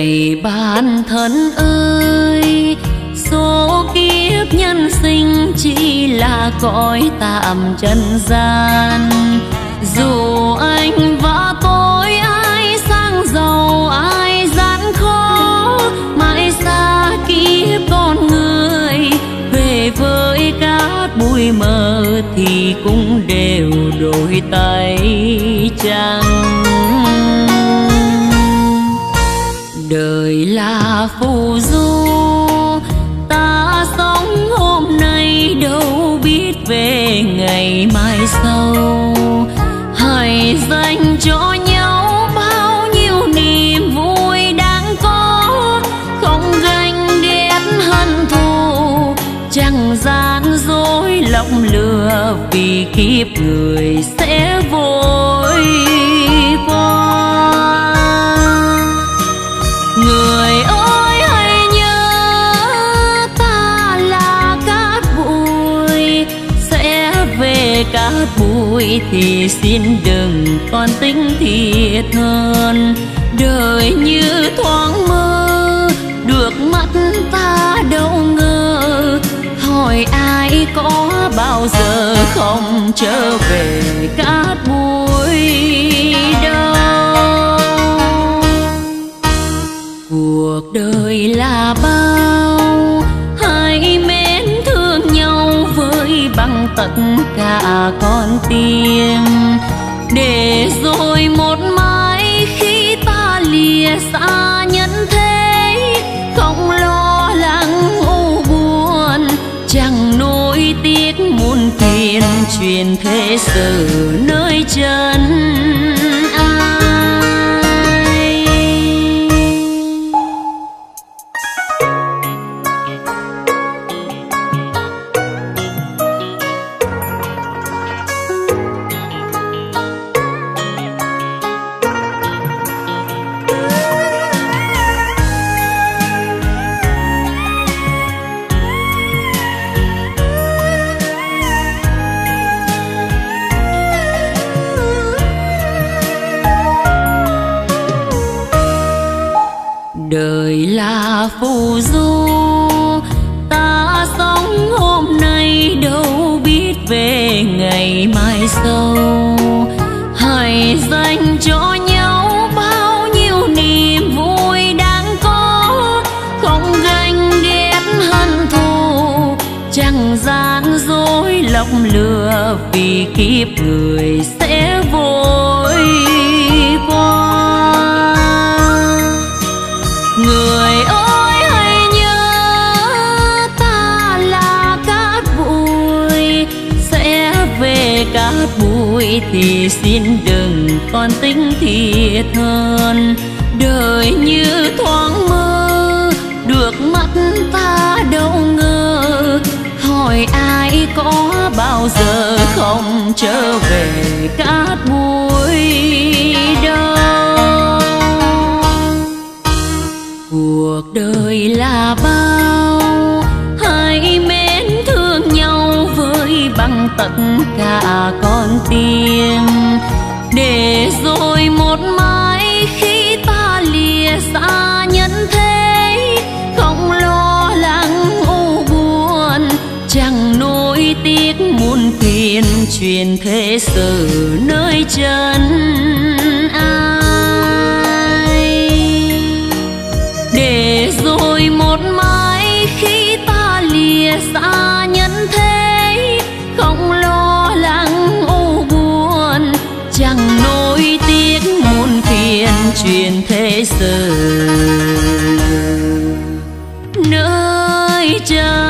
này bạn thân ơi, số kiếp nhân sinh chỉ là cõi tạm trần gian. Dù anh và tôi ai sang giàu ai gian khó, mãi xa kiếp con người, về với cát bụi mờ thì cũng đều đôi tay trắng. Đời là phù du, ta sống hôm nay đâu biết về ngày mai sau. Hãy dành cho nhau bao nhiêu niềm vui đáng có, không ganh ghét hận thù, chẳng gian dối lòng lừa, vì kiếp người sẽ vội qua. Người ơi hãy nhớ ta là cát bụi, sẽ về cát bụi thì xin đừng còn tính thiệt hơn. Đời như thoáng mơ, được mắt ta đâu ngờ, hỏi ai có bao giờ không trở về cát bụi đâu. Cuộc đời là bao, hãy mến thương nhau với bằng tất cả con tim, để rồi một mai khi ta lìa xa nhân thế, không lo lắng u buồn, chẳng nỗi tiếc muôn phiền, truyền thế sự nơi chân ai. Đời là phù du, ta sống hôm nay đâu biết về ngày mai sau. Hãy dành cho nhau bao nhiêu niềm vui đáng có, không ganh ghét hận thù, chẳng gian dối lòng lừa, vì kiếp người sẽ vội qua. Người ơi hãy nhớ ta là cát bụi, sẽ về cát bụi thì xin đừng còn tính thiệt hơn. Đời như thoáng mơ, được mắt ta đâu ngờ, hỏi ai có bao giờ không trở về cát bụi đâu. Cuộc đời là bao, hãy mến thương nhau với bằng tất cả con tim, để rồi một mai khi ta lìa xa nhân thế, không lo lắng u buồn, chẳng nỗi tiếc muôn phiền, truyền thế sự nơi chân ai. Để rồi một mai khi ta lìa xa nhân thế, không lo lắng u buồn, chẳng nỗi tiếc muôn phiền, truyền thế sự nơi chân.